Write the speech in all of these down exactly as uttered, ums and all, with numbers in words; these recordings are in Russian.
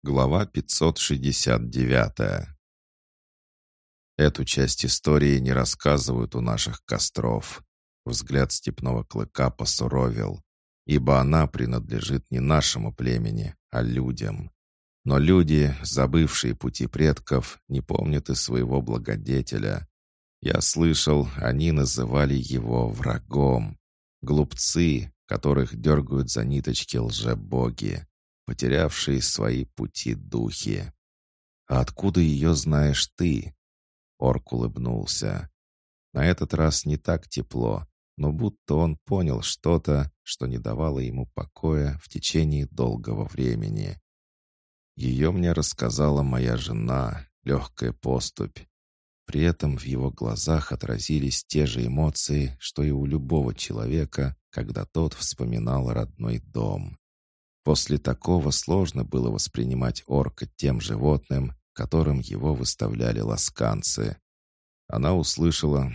Глава пятьсот шестьдесят девять. Эту часть истории не рассказывают у наших костров. Взгляд степного клыка посуровил, ибо она принадлежит не нашему племени, а людям. Но люди, забывшие пути предков, не помнят и своего благодетеля. Я слышал, они называли его врагом. Глупцы, которых дергают за ниточки лжебоги, потерявшие свои пути духи. «А откуда ее знаешь ты?» Орк улыбнулся. На этот раз не так тепло, но будто он понял что-то, что не давало ему покоя в течение долгого времени. Ее мне рассказала моя жена, легкая поступь. При этом в его глазах отразились те же эмоции, что и у любого человека, когда тот вспоминал родной дом. После такого сложно было воспринимать орка тем животным, которым его выставляли ласканцы. Она услышала...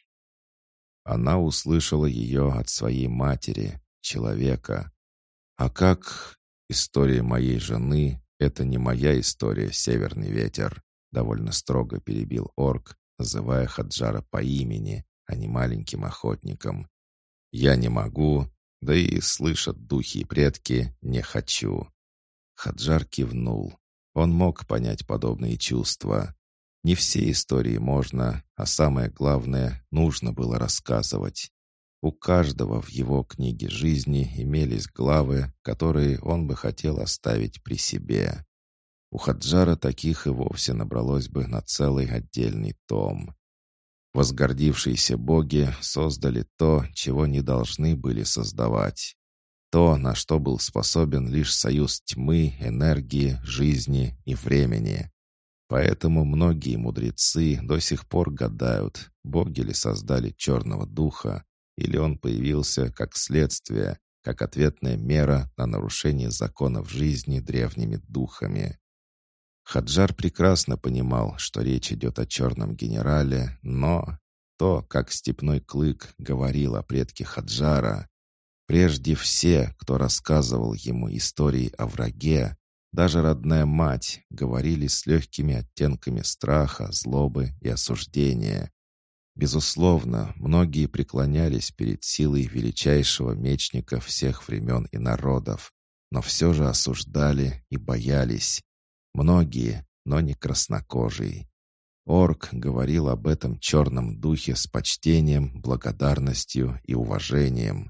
Она услышала ее от своей матери, человека. А как... История моей жены — это не моя история, Северный ветер, довольно строго перебил орк, называя Хаджара по имени, а не маленьким охотником. Я не могу... Да и слышат духи и предки «не хочу». Хаджар кивнул. Он мог понять подобные чувства. Не все истории можно, а самое главное, нужно было рассказывать. У каждого в его книге жизни имелись главы, которые он бы хотел оставить при себе. У Хаджара таких и вовсе набралось бы на целый отдельный том. Возгордившиеся боги создали то, чего не должны были создавать. То, на что был способен лишь союз тьмы, энергии, жизни и времени. Поэтому многие мудрецы до сих пор гадают, боги ли создали черного духа, или он появился как следствие, как ответная мера на нарушение законов жизни древними духами. Хаджар прекрасно понимал, что речь идет о черном генерале, но то, как степной клык говорил о предке Хаджара, прежде все, кто рассказывал ему истории о враге, даже родная мать, говорили с легкими оттенками страха, злобы и осуждения. Безусловно, многие преклонялись перед силой величайшего мечника всех времен и народов, но все же осуждали и боялись. Многие, но не краснокожий. Орк говорил об этом черном духе с почтением, благодарностью и уважением.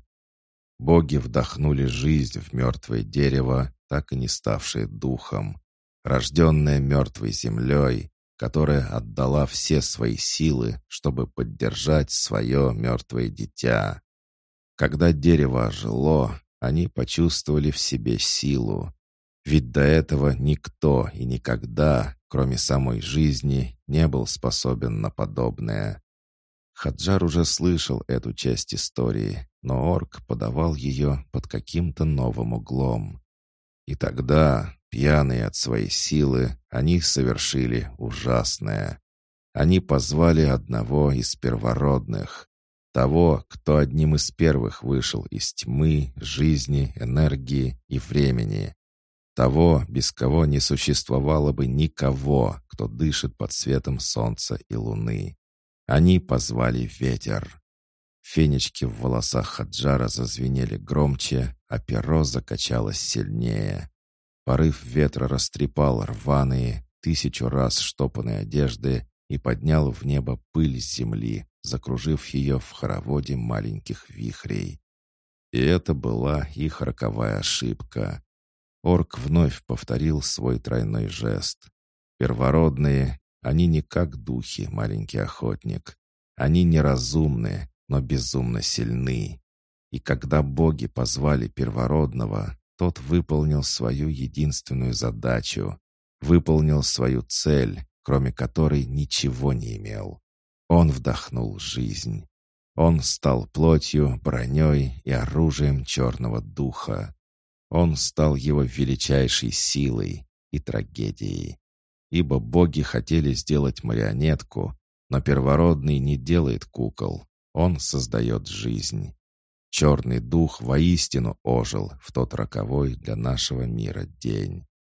Боги вдохнули жизнь в мертвое дерево, так и не ставшее духом, рожденное мертвой землей, которая отдала все свои силы, чтобы поддержать свое мертвое дитя. Когда дерево ожило, они почувствовали в себе силу. Ведь до этого никто и никогда, кроме самой жизни, не был способен на подобное. Хаджар уже слышал эту часть истории, но орк подавал ее под каким-то новым углом. И тогда, пьяные от своей силы, они совершили ужасное. Они позвали одного из первородных, того, кто одним из первых вышел из тьмы, жизни, энергии и времени. Того, без кого не существовало бы никого, кто дышит под светом солнца и луны. Они позвали ветер. Фенечки в волосах Хаджара зазвенели громче, а перо закачалось сильнее. Порыв ветра растрепал рваные, тысячу раз штопанные одежды и поднял в небо пыль с земли, закружив ее в хороводе маленьких вихрей. И это была их роковая ошибка. Орк вновь повторил свой тройной жест. Первородные, они не как духи, маленький охотник. Они неразумны, но безумно сильны. И когда боги позвали первородного, тот выполнил свою единственную задачу, выполнил свою цель, кроме которой ничего не имел. Он вдохнул жизнь. Он стал плотью, броней и оружием черного духа. Он стал его величайшей силой и трагедией. Ибо боги хотели сделать марионетку, но первородный не делает кукол, он создает жизнь. Черный дух воистину ожил в тот роковой для нашего мира день.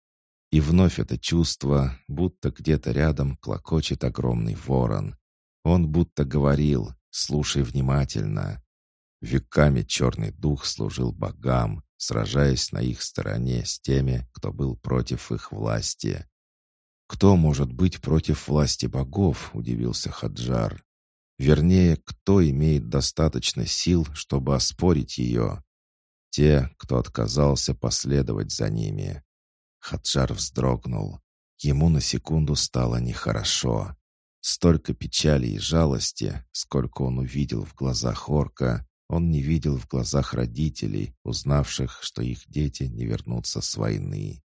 И вновь это чувство, будто где-то рядом клокочет огромный ворон. Он будто говорил: «Слушай внимательно». Веками черный дух служил богам, сражаясь на их стороне с теми, кто был против их власти. «Кто может быть против власти богов?» — удивился Хаджар. «Вернее, кто имеет достаточно сил, чтобы оспорить ее?» «Те, кто отказался последовать за ними». Хаджар вздрогнул. Ему на секунду стало нехорошо. Столько печали и жалости, сколько он увидел в глазах орка, он не видел в глазах родителей, узнавших, что их дети не вернутся с войны.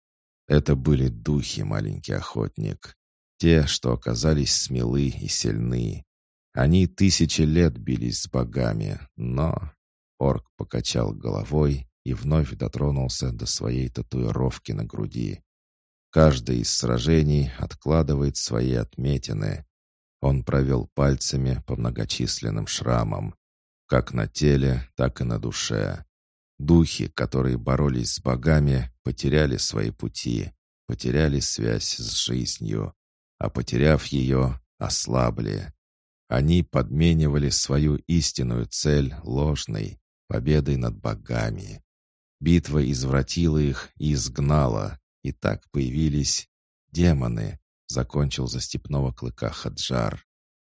Это были духи, маленький охотник. Те, что оказались смелы и сильны. Они тысячи лет бились с богами, но... Орк покачал головой и вновь дотронулся до своей татуировки на груди. Каждое из сражений откладывает свои отметины. Он провел пальцами по многочисленным шрамам, как на теле, так и на душе. Духи, которые боролись с богами, потеряли свои пути, потеряли связь с жизнью, а потеряв ее, ослабли. Они подменивали свою истинную цель ложной, победой над богами. Битва извратила их и изгнала, и так появились демоны, закончил за степного клыка Хаджар.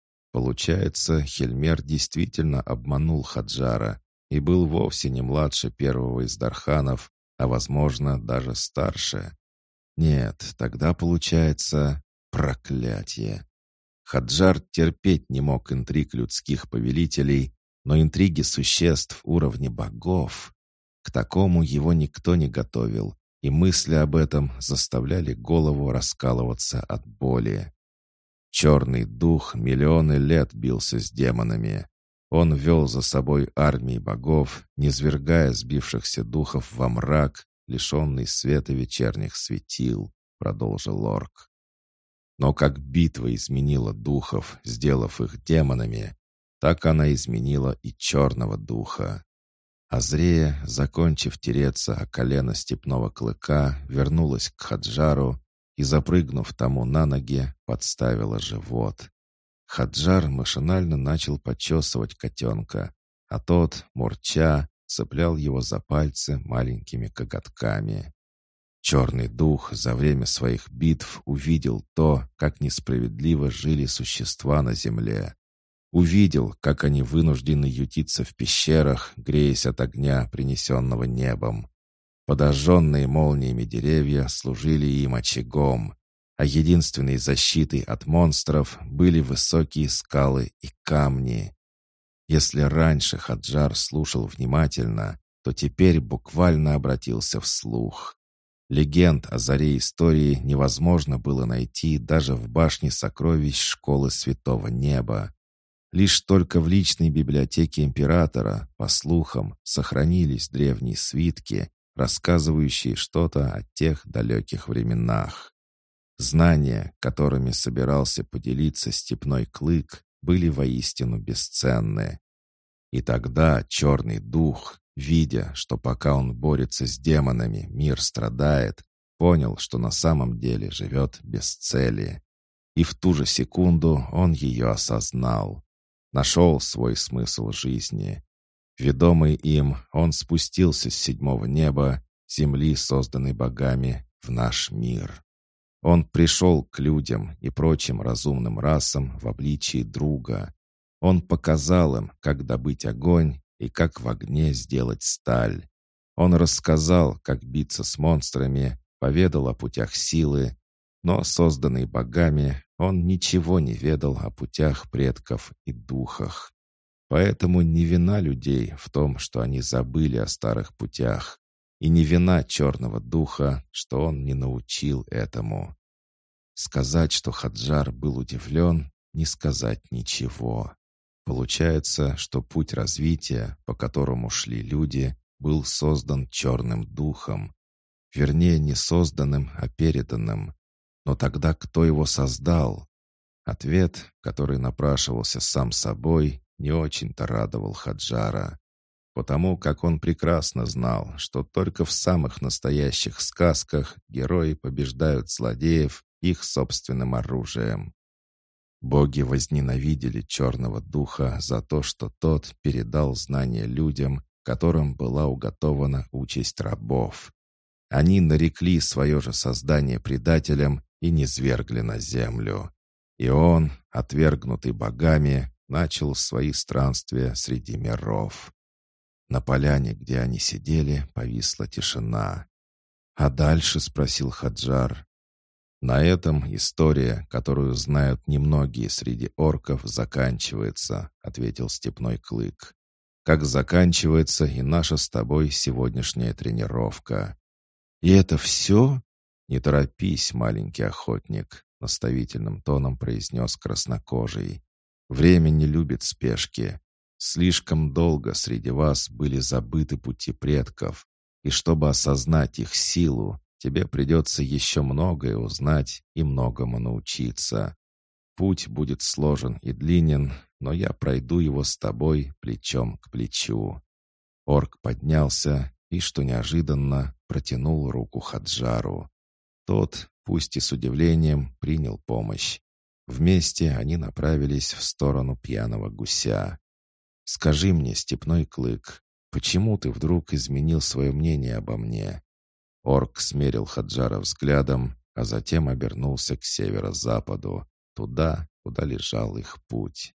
Получается, Хельмер действительно обманул Хаджара и был вовсе не младше первого из Дарханов, а, возможно, даже старше. Нет, тогда получается проклятие. Хаджар терпеть не мог интриг людских повелителей, но интриги существ уровня богов. К такому его никто не готовил, и мысли об этом заставляли голову раскалываться от боли. Черный дух миллионы лет бился с демонами. Он вел за собой армии богов, низвергая сбившихся духов во мрак, лишенный света вечерних светил, продолжил орк. Но как битва изменила духов, сделав их демонами, так она изменила и черного духа. Азрея, закончив тереться о колено степного клыка, вернулась к Хаджару и, запрыгнув тому на ноги, подставила живот. Хаджар машинально начал почесывать котенка, а тот, мурча, цеплял его за пальцы маленькими коготками. Черный дух за время своих битв увидел то, как несправедливо жили существа на земле. Увидел, как они вынуждены ютиться в пещерах, греясь от огня, принесенного небом. Подожженные молниями деревья служили им очагом, а единственной защитой от монстров были высокие скалы и камни. Если раньше Хаджар слушал внимательно, то теперь буквально обратился вслух. Легенд о заре истории невозможно было найти даже в башне сокровищ школы Святого Неба. Лишь только в личной библиотеке императора, по слухам, сохранились древние свитки, рассказывающие что-то о тех далеких временах. Знания, которыми собирался поделиться степной клык, были воистину бесценны. И тогда черный дух, видя, что пока он борется с демонами, мир страдает, понял, что на самом деле живет без цели. И в ту же секунду он ее осознал. Нашел свой смысл жизни. Ведомый им, он спустился с седьмого неба, земли, созданной богами, в наш мир. Он пришел к людям и прочим разумным расам в обличии друга. Он показал им, как добыть огонь и как в огне сделать сталь. Он рассказал, как биться с монстрами, поведал о путях силы, но, созданный богами, он ничего не ведал о путях предков и духах. Поэтому не вина людей в том, что они забыли о старых путях, и не вина черного духа, что он не научил этому. Сказать, что Хаджар был удивлен, не сказать ничего. Получается, что путь развития, по которому шли люди, был создан черным духом. Вернее, не созданным, а переданным. Но тогда кто его создал? Ответ, который напрашивался сам собой, не очень-то радовал Хаджара. потому как он прекрасно знал, что только в самых настоящих сказках герои побеждают злодеев их собственным оружием. Боги возненавидели черного духа за то, что тот передал знания людям, которым была уготована участь рабов. Они нарекли свое же создание предателем и низвергли на землю. И он, отвергнутый богами, начал свои странствия среди миров. На поляне, где они сидели, повисла тишина. «А дальше?» — спросил Хаджар. «На этом история, которую знают немногие среди орков, заканчивается», — ответил Степной Клык. «Как заканчивается и наша с тобой сегодняшняя тренировка». «И это все?» «Не торопись, маленький охотник», — наставительным тоном произнес краснокожий. «Время не любит спешки. Слишком долго среди вас были забыты пути предков, и чтобы осознать их силу, тебе придется еще многое узнать и многому научиться. Путь будет сложен и длинен, но я пройду его с тобой плечом к плечу». Орк поднялся и, что неожиданно, протянул руку Хаджару. Тот, пусть и с удивлением, принял помощь. Вместе они направились в сторону пьяного гуся. «Скажи мне, Степной Клык, почему ты вдруг изменил свое мнение обо мне?» Орк смерил Хаджара взглядом, а затем обернулся к северо-западу, туда, куда лежал их путь.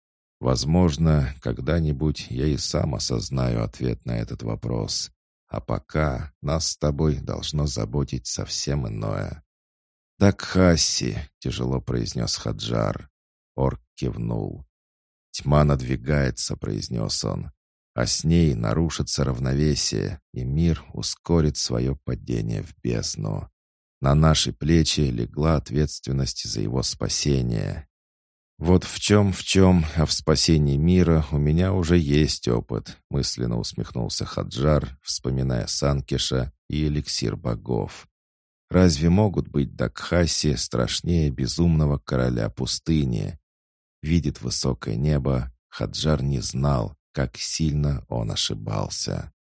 «Возможно, когда-нибудь я и сам осознаю ответ на этот вопрос, а пока нас с тобой должно заботить совсем иное». «Дакхаси», — тяжело произнес Хаджар. Орк кивнул. «Тьма надвигается», — произнес он, «а с ней нарушится равновесие, и мир ускорит свое падение в бездну. На наши плечи легла ответственность за его спасение. Вот в чем, в чем, а в спасении мира у меня уже есть опыт», — мысленно усмехнулся Хаджар, вспоминая Санкиша и эликсир богов. «Разве могут быть Дакхаси страшнее безумного короля пустыни?» Видит высокое небо, Хаджар не знал, как сильно он ошибался.